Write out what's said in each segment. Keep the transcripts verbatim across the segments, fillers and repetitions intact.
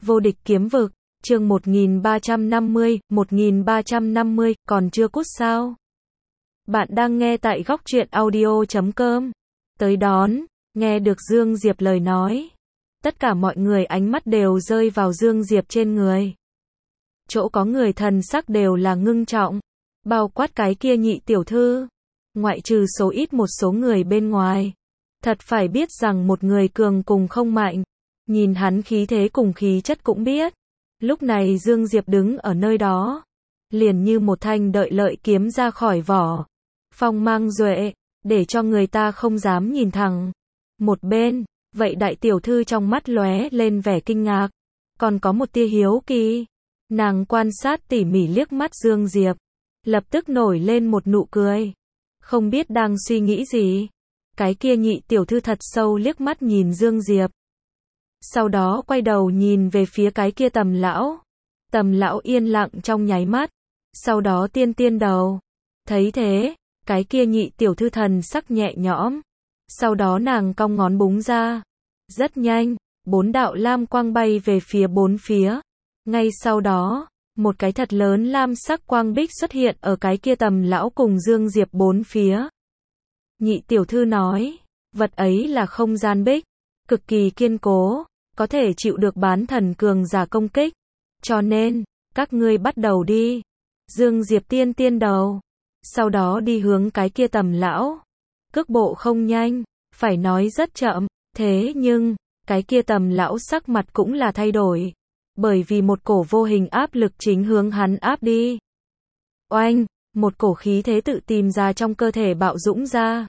Vô địch kiếm vực, chương một nghìn ba trăm năm mươi, một nghìn ba trăm năm mươi, còn chưa cút sao? Bạn đang nghe tại góc truyện audio chấm com. Tới đón, nghe được Dương Diệp lời nói. Tất cả mọi người ánh mắt đều rơi vào Dương Diệp trên người. Chỗ có người thần sắc đều là ngưng trọng. Bao quát cái kia nhị tiểu thư. Ngoại trừ số ít một số người bên ngoài. Thật phải biết rằng một người cường cùng không mạnh. Nhìn hắn khí thế cùng khí chất cũng biết. Lúc này Dương Diệp đứng ở nơi đó. Liền như một thanh đợi lợi kiếm ra khỏi vỏ. Phong mang duệ, để cho người ta không dám nhìn thẳng. Một bên, vậy đại tiểu thư trong mắt lóe lên vẻ kinh ngạc. Còn có một tia hiếu kỳ. Nàng quan sát tỉ mỉ liếc mắt Dương Diệp. Lập tức nổi lên một nụ cười. Không biết đang suy nghĩ gì. Cái kia nhị tiểu thư thật sâu liếc mắt nhìn Dương Diệp. Sau đó quay đầu nhìn về phía cái kia Tầm lão. Tầm lão yên lặng trong nháy mắt. Sau đó tiên tiên đầu. Thấy thế, cái kia nhị tiểu thư thần sắc nhẹ nhõm. Sau đó nàng cong ngón búng ra. Rất nhanh, bốn đạo lam quang bay về phía bốn phía. Ngay sau đó, một cái thật lớn lam sắc quang bích xuất hiện ở cái kia Tầm lão cùng Dương Diệp bốn phía. Nhị tiểu thư nói, vật ấy là không gian bích, cực kỳ kiên cố, có thể chịu được bán thần cường giả công kích. Cho nên, các ngươi bắt đầu đi. Dương Diệp tiên tiên đầu. Sau đó đi hướng cái kia Tầm lão. Cước bộ không nhanh, phải nói rất chậm. Thế nhưng, cái kia Tầm lão sắc mặt cũng là thay đổi. Bởi vì một cổ vô hình áp lực chính hướng hắn áp đi. Oanh, một cổ khí thế tự tìm ra trong cơ thể bạo dũng ra.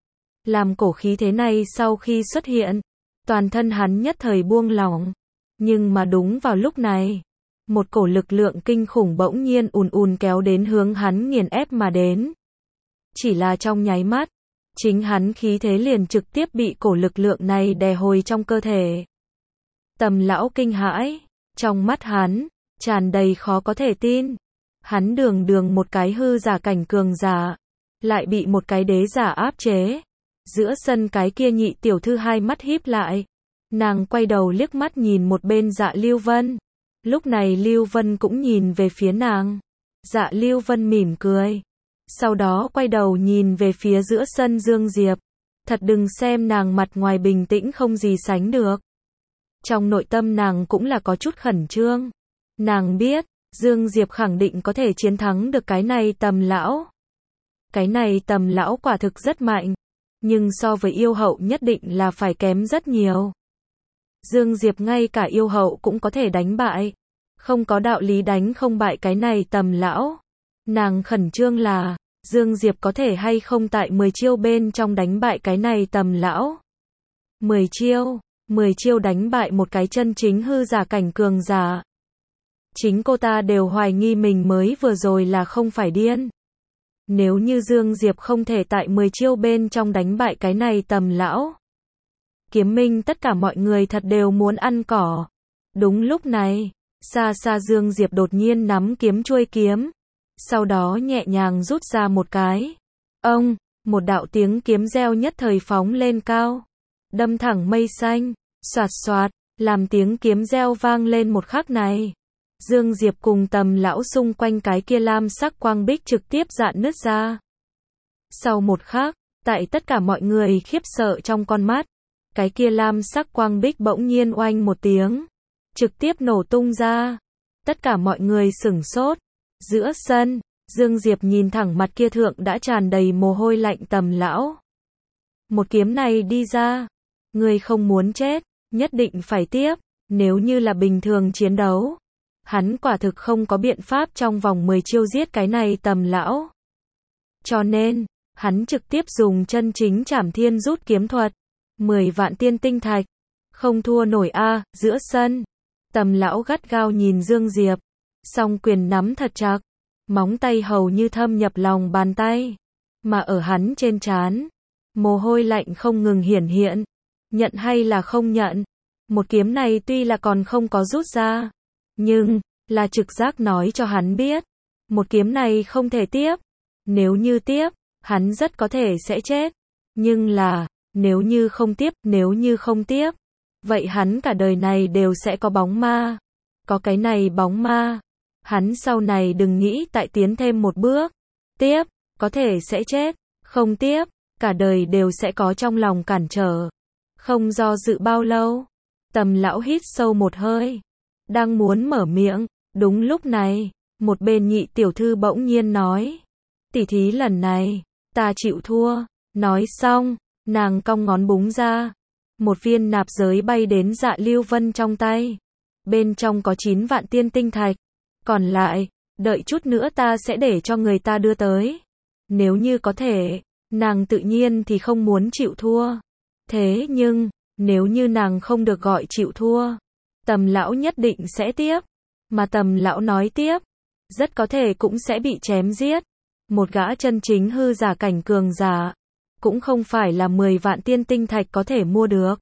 Làm cổ khí thế này sau khi xuất hiện, toàn thân hắn nhất thời buông lỏng. Nhưng mà đúng vào lúc này, một cổ lực lượng kinh khủng bỗng nhiên ùn ùn kéo đến hướng hắn nghiền ép mà đến. Chỉ là trong nháy mắt, chính hắn khí thế liền trực tiếp bị cổ lực lượng này đè hồi trong cơ thể. Tầm lão kinh hãi, trong mắt hắn, tràn đầy khó có thể tin. Hắn đường đường một cái hư giả cảnh cường giả, lại bị một cái đế giả áp chế. Giữa sân cái kia nhị tiểu thư hai mắt híp lại. Nàng quay đầu liếc mắt nhìn một bên Dạ Lưu Vân. Lúc này Lưu Vân cũng nhìn về phía nàng. Dạ Lưu Vân mỉm cười. Sau đó quay đầu nhìn về phía giữa sân Dương Diệp. Thật đừng xem nàng mặt ngoài bình tĩnh không gì sánh được. Trong nội tâm nàng cũng là có chút khẩn trương. Nàng biết, Dương Diệp khẳng định có thể chiến thắng được cái này Tầm lão. Cái này Tầm lão quả thực rất mạnh. Nhưng so với yêu hậu nhất định là phải kém rất nhiều. Dương Diệp ngay cả yêu hậu cũng có thể đánh bại. Không có đạo lý đánh không bại cái này Tầm lão. Nàng khẩn trương là, Dương Diệp có thể hay không tại mười chiêu bên trong đánh bại cái này Tầm lão. mười chiêu, mười chiêu đánh bại một cái chân chính hư giả cảnh cường giả. Chính cô ta đều hoài nghi mình mới vừa rồi là không phải điên. Nếu như Dương Diệp không thể tại mười chiêu bên trong đánh bại cái này Tầm lão. Kiếm minh tất cả mọi người thật đều muốn ăn cỏ. Đúng lúc này, xa xa Dương Diệp đột nhiên nắm kiếm chuôi kiếm. Sau đó nhẹ nhàng rút ra một cái. Ông, một đạo tiếng kiếm reo nhất thời phóng lên cao. Đâm thẳng mây xanh, xoạt xoạt, làm tiếng kiếm reo vang lên một khắc này. Dương Diệp cùng Tầm lão xung quanh cái kia lam sắc quang bích trực tiếp rạn nứt ra. Sau một khắc, tại tất cả mọi người khiếp sợ trong con mắt, cái kia lam sắc quang bích bỗng nhiên oanh một tiếng, trực tiếp nổ tung ra. Tất cả mọi người sửng sốt. Giữa sân, Dương Diệp nhìn thẳng mặt kia thượng đã tràn đầy mồ hôi lạnh Tầm lão. Một kiếm này đi ra, ngươi không muốn chết, nhất định phải tiếp. Nếu như là bình thường chiến đấu, hắn quả thực không có biện pháp trong vòng mười chiêu giết cái này Tầm lão. Cho nên, hắn trực tiếp dùng chân chính Trảm Thiên rút kiếm thuật. mười vạn tiên tinh thạch. Không thua nổi a. À, giữa sân. Tầm lão gắt gao nhìn Dương Diệp. Song quyền nắm thật chặt. Móng tay hầu như thâm nhập lòng bàn tay. Mà ở hắn trên trán, mồ hôi lạnh không ngừng hiển hiện. Nhận hay là không nhận? Một kiếm này tuy là còn không có rút ra. Nhưng, là trực giác nói cho hắn biết. Một kiếm này không thể tiếp. Nếu như tiếp, hắn rất có thể sẽ chết. Nhưng là, nếu như không tiếp, nếu như không tiếp, vậy hắn cả đời này đều sẽ có bóng ma. Có cái này bóng ma, hắn sau này đừng nghĩ tại tiến thêm một bước. Tiếp, có thể sẽ chết, không tiếp, cả đời đều sẽ có trong lòng cản trở. Không do dự bao lâu, Tầm lão hít sâu một hơi, đang muốn mở miệng, đúng lúc này, một bên nhị tiểu thư bỗng nhiên nói, tỉ thí lần này, ta chịu thua. Nói xong, nàng cong ngón búng ra, một viên nạp giới bay đến Dạ Lưu Vân trong tay. Bên trong có chín vạn tiên tinh thạch, còn lại, đợi chút nữa ta sẽ để cho người ta đưa tới. Nếu như có thể, nàng tự nhiên thì không muốn chịu thua. Thế nhưng, nếu như nàng không được gọi chịu thua, Tầm lão nhất định sẽ tiếp. Mà Tầm lão nói tiếp, rất có thể cũng sẽ bị chém giết. Một gã chân chính hư giả cảnh cường giả, cũng không phải là mười vạn tiên tinh thạch có thể mua được.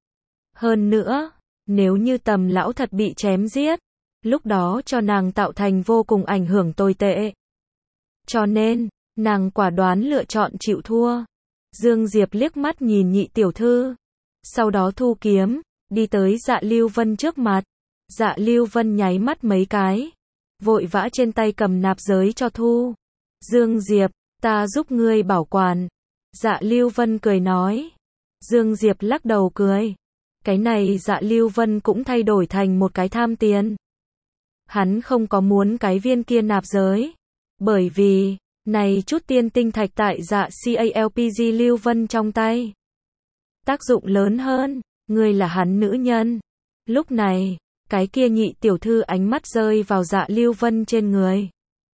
Hơn nữa, nếu như Tầm lão thật bị chém giết, lúc đó cho nàng tạo thành vô cùng ảnh hưởng tồi tệ. Cho nên, nàng quả đoán lựa chọn chịu thua. Dương Diệp liếc mắt nhìn nhị tiểu thư, sau đó thu kiếm, đi tới Dạ Lưu Vân trước mặt. Dạ Lưu Vân nháy mắt mấy cái, vội vã trên tay cầm nạp giới cho thu. Dương Diệp, ta giúp ngươi bảo quản. Dạ Lưu Vân cười nói. Dương Diệp lắc đầu cười. Cái này Dạ Lưu Vân cũng thay đổi thành một cái tham tiền. Hắn không có muốn cái viên kia nạp giới, bởi vì, này chút tiên tinh thạch tại Dạ CALPG Lưu Vân trong tay. Tác dụng lớn hơn, ngươi là hắn nữ nhân. Lúc này, cái kia nhị tiểu thư ánh mắt rơi vào Dạ Lưu Vân trên người.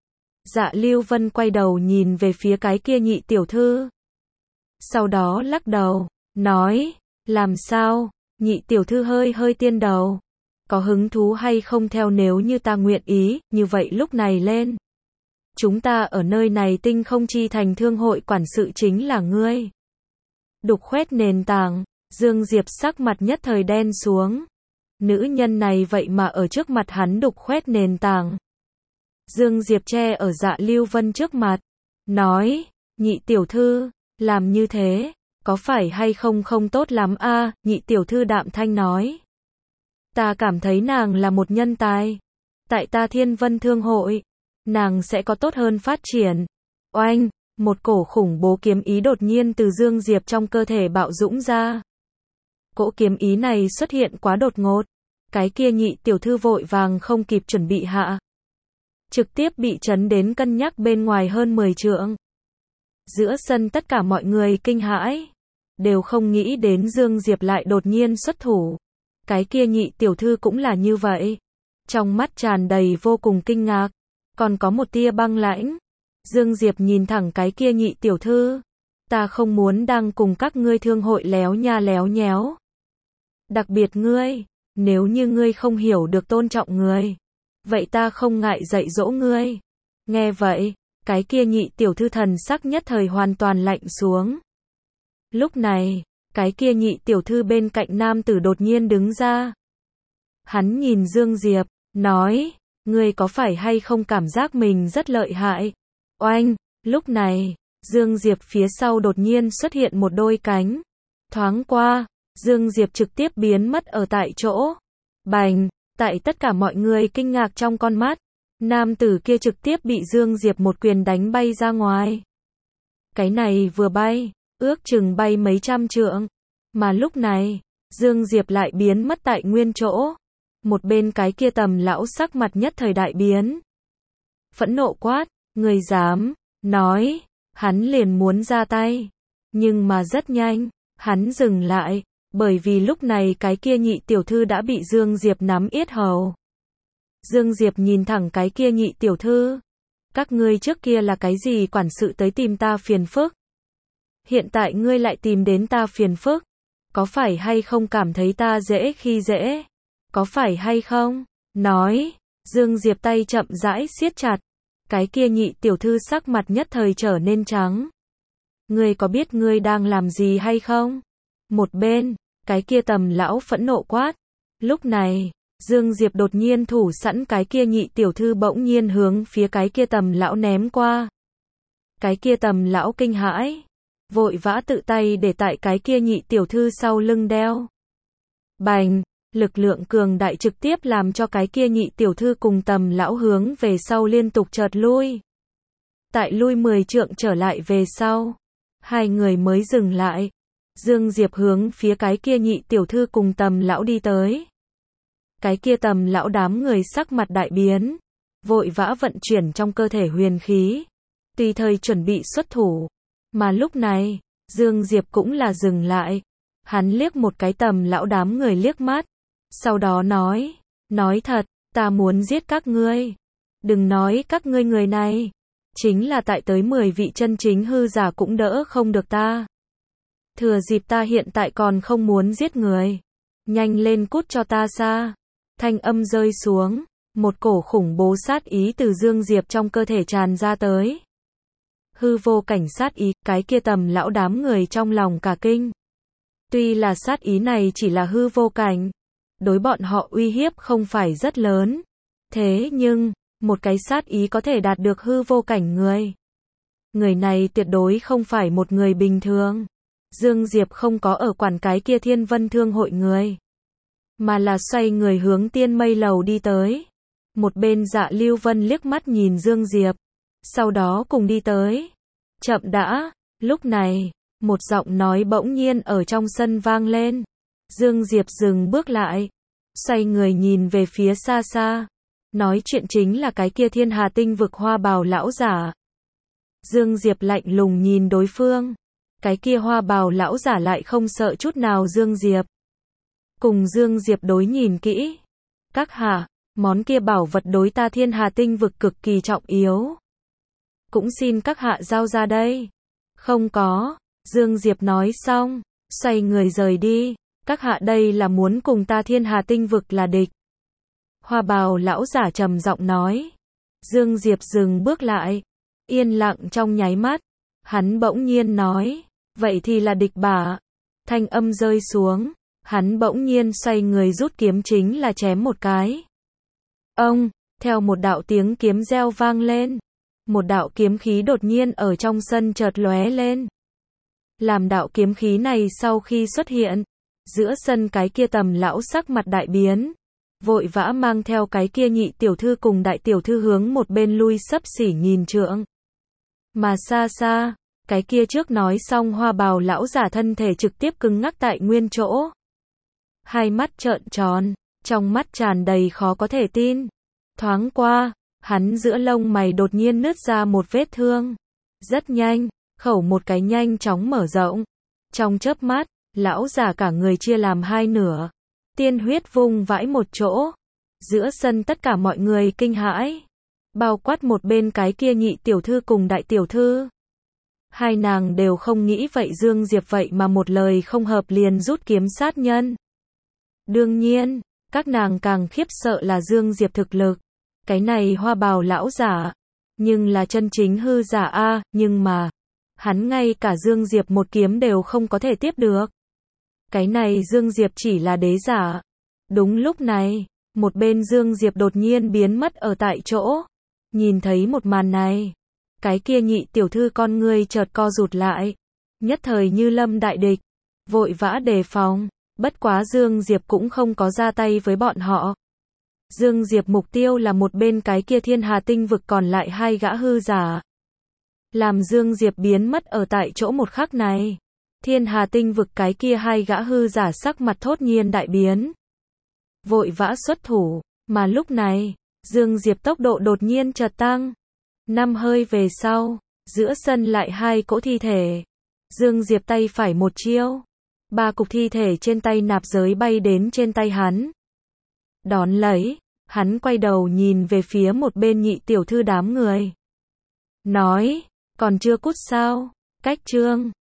Dạ Lưu Vân quay đầu nhìn về phía cái kia nhị tiểu thư. Sau đó lắc đầu, nói, làm sao, nhị tiểu thư hơi hơi tiên đầu. Có hứng thú hay không theo nếu như ta nguyện ý, như vậy lúc này lên. Chúng ta ở nơi này tinh không chi thành thương hội quản sự chính là ngươi. Đục khoét nền tảng, Dương Diệp sắc mặt nhất thời đen xuống. Nữ nhân này vậy mà ở trước mặt hắn đục khoét nền tảng. Dương Diệp che ở Dạ Lưu Vân trước mặt, nói, nhị tiểu thư, làm như thế, có phải hay không không tốt lắm a? À, nhị tiểu thư đạm thanh nói. Ta cảm thấy nàng là một nhân tài. Tại ta Thiên Vân Thương hội, nàng sẽ có tốt hơn phát triển. Oanh, một cổ khủng bố kiếm ý đột nhiên từ Dương Diệp trong cơ thể bạo dũng ra. Cỗ kiếm ý này xuất hiện quá đột ngột. Cái kia nhị tiểu thư vội vàng không kịp chuẩn bị hạ. Trực tiếp bị chấn đến cân nhắc bên ngoài hơn mười trượng. Giữa sân tất cả mọi người kinh hãi, đều không nghĩ đến Dương Diệp lại đột nhiên xuất thủ. Cái kia nhị tiểu thư cũng là như vậy. Trong mắt tràn đầy vô cùng kinh ngạc, còn có một tia băng lãnh. Dương Diệp nhìn thẳng cái kia nhị tiểu thư. Ta không muốn đang cùng các ngươi thương hội léo nha léo nhéo. Đặc biệt ngươi, nếu như ngươi không hiểu được tôn trọng người, vậy ta không ngại dạy dỗ ngươi. Nghe vậy, cái kia nhị tiểu thư thần sắc nhất thời hoàn toàn lạnh xuống. Lúc này, cái kia nhị tiểu thư bên cạnh nam tử đột nhiên đứng ra. Hắn nhìn Dương Diệp, nói, ngươi có phải hay không cảm giác mình rất lợi hại? Oanh, lúc này, Dương Diệp phía sau đột nhiên xuất hiện một đôi cánh. Thoáng qua, Dương Diệp trực tiếp biến mất ở tại chỗ. Bành, tại tất cả mọi người kinh ngạc trong con mắt, nam tử kia trực tiếp bị Dương Diệp một quyền đánh bay ra ngoài. Cái này vừa bay, ước chừng bay mấy trăm trượng. Mà lúc này, Dương Diệp lại biến mất tại nguyên chỗ. Một bên cái kia Tầm lão sắc mặt nhất thời đại biến. Phẫn nộ quát, người dám, nói, hắn liền muốn ra tay. Nhưng mà rất nhanh, hắn dừng lại, bởi vì lúc này cái kia nhị tiểu thư đã bị Dương Diệp nắm yết hầu. Dương Diệp nhìn thẳng cái kia nhị tiểu thư. Các ngươi trước kia là cái gì quản sự tới tìm ta phiền phức? Hiện tại ngươi lại tìm đến ta phiền phức. Có phải hay không cảm thấy ta dễ khi dễ? Có phải hay không? Nói, Dương Diệp tay chậm rãi siết chặt. Cái kia nhị tiểu thư sắc mặt nhất thời trở nên trắng. Ngươi có biết ngươi đang làm gì hay không? Một bên, cái kia Tầm lão phẫn nộ quát. Lúc này, Dương Diệp đột nhiên thủ sẵn cái kia nhị tiểu thư bỗng nhiên hướng phía cái kia Tầm lão ném qua. Cái kia Tầm lão kinh hãi, vội vã tự tay để tại cái kia nhị tiểu thư sau lưng đeo. Bành, lực lượng cường đại trực tiếp làm cho cái kia nhị tiểu thư cùng Tầm lão hướng về sau liên tục chợt lui. Tại lui mười trượng trở lại về sau, hai người mới dừng lại. Dương Diệp hướng phía cái kia nhị tiểu thư cùng Tầm lão đi tới. Cái kia Tầm lão đám người sắc mặt đại biến, vội vã vận chuyển trong cơ thể huyền khí, tùy thời chuẩn bị xuất thủ. Mà lúc này, Dương Diệp cũng là dừng lại. Hắn liếc một cái Tầm lão đám người liếc mắt, sau đó nói, nói thật, ta muốn giết các ngươi. Đừng nói các ngươi người này, chính là tại tới mười vị chân chính hư giả cũng đỡ không được ta. Thừa dịp ta hiện tại còn không muốn giết người, nhanh lên cút cho ta xa. Thanh âm rơi xuống, một cổ khủng bố sát ý từ Dương Diệp trong cơ thể tràn ra tới. Hư vô cảnh sát ý, cái kia Tầm lão đám người trong lòng cả kinh. Tuy là sát ý này chỉ là hư vô cảnh, đối bọn họ uy hiếp không phải rất lớn. Thế nhưng, một cái sát ý có thể đạt được hư vô cảnh người. Người này tuyệt đối không phải một người bình thường. Dương Diệp không có ở quản cái kia Thiên Vân Thương hội người, mà là xoay người hướng Tiên Mây Lầu đi tới. Một bên Dạ Lưu Vân liếc mắt nhìn Dương Diệp, sau đó cùng đi tới. Chậm đã, lúc này, một giọng nói bỗng nhiên ở trong sân vang lên. Dương Diệp dừng bước lại, xoay người nhìn về phía xa xa. Nói chuyện chính là cái kia Thiên Hà Tinh vực hoa bào lão giả. Dương Diệp lạnh lùng nhìn đối phương. Cái kia hoa bào lão giả lại không sợ chút nào Dương Diệp. Cùng Dương Diệp đối nhìn kỹ. Các hạ, món kia bảo vật đối ta Thiên Hà Tinh vực cực kỳ trọng yếu. Cũng xin các hạ giao ra đây. Không có, Dương Diệp nói xong, xoay người rời đi. Các hạ đây là muốn cùng ta Thiên Hà Tinh vực là địch. Hoa bào lão giả trầm giọng nói. Dương Diệp dừng bước lại, yên lặng trong nháy mắt. Hắn bỗng nhiên nói, vậy thì là địch bả. Thanh âm rơi xuống, hắn bỗng nhiên xoay người rút kiếm chính là chém một cái. Ông, theo một đạo tiếng kiếm reo vang lên, một đạo kiếm khí đột nhiên ở trong sân chợt lóe lên. Làm đạo kiếm khí này sau khi xuất hiện, giữa sân cái kia Tầm lão sắc mặt đại biến, vội vã mang theo cái kia nhị tiểu thư cùng đại tiểu thư hướng một bên lui xấp xỉ nghìn trượng. Mà xa xa, cái kia trước nói xong hoa bào lão giả thân thể trực tiếp cứng ngắc tại nguyên chỗ. Hai mắt trợn tròn, trong mắt tràn đầy khó có thể tin. Thoáng qua, hắn giữa lông mày đột nhiên nứt ra một vết thương. Rất nhanh, khẩu một cái nhanh chóng mở rộng. Trong chớp mắt, lão giả cả người chia làm hai nửa. Tiên huyết vung vãi một chỗ. Giữa sân tất cả mọi người kinh hãi. Bao quát một bên cái kia nhị tiểu thư cùng đại tiểu thư. Hai nàng đều không nghĩ vậy Dương Diệp vậy mà một lời không hợp liền rút kiếm sát nhân. Đương nhiên, các nàng càng khiếp sợ là Dương Diệp thực lực. Cái này hoa bào lão giả, nhưng là chân chính hư giả a, nhưng mà, hắn ngay cả Dương Diệp một kiếm đều không có thể tiếp được. Cái này Dương Diệp chỉ là đế giả. Đúng lúc này, một bên Dương Diệp đột nhiên biến mất ở tại chỗ. Nhìn thấy một màn này, cái kia nhị tiểu thư con ngươi chợt co rụt lại, nhất thời như lâm đại địch, vội vã đề phòng, bất quá Dương Diệp cũng không có ra tay với bọn họ. Dương Diệp mục tiêu là một bên cái kia Thiên Hà Tinh vực còn lại hai gã hư giả. Làm Dương Diệp biến mất ở tại chỗ một khắc này, Thiên Hà Tinh vực cái kia hai gã hư giả sắc mặt thốt nhiên đại biến. Vội vã xuất thủ, mà lúc này, Dương Diệp tốc độ đột nhiên chợt tăng. Năm hơi về sau, giữa sân lại hai cỗ thi thể. Dương Diệp tay phải một chiêu, ba cục thi thể trên tay nạp giới bay đến trên tay hắn. Đón lấy, hắn quay đầu nhìn về phía một bên nhị tiểu thư đám người. Nói, còn chưa cút sao? Cách chương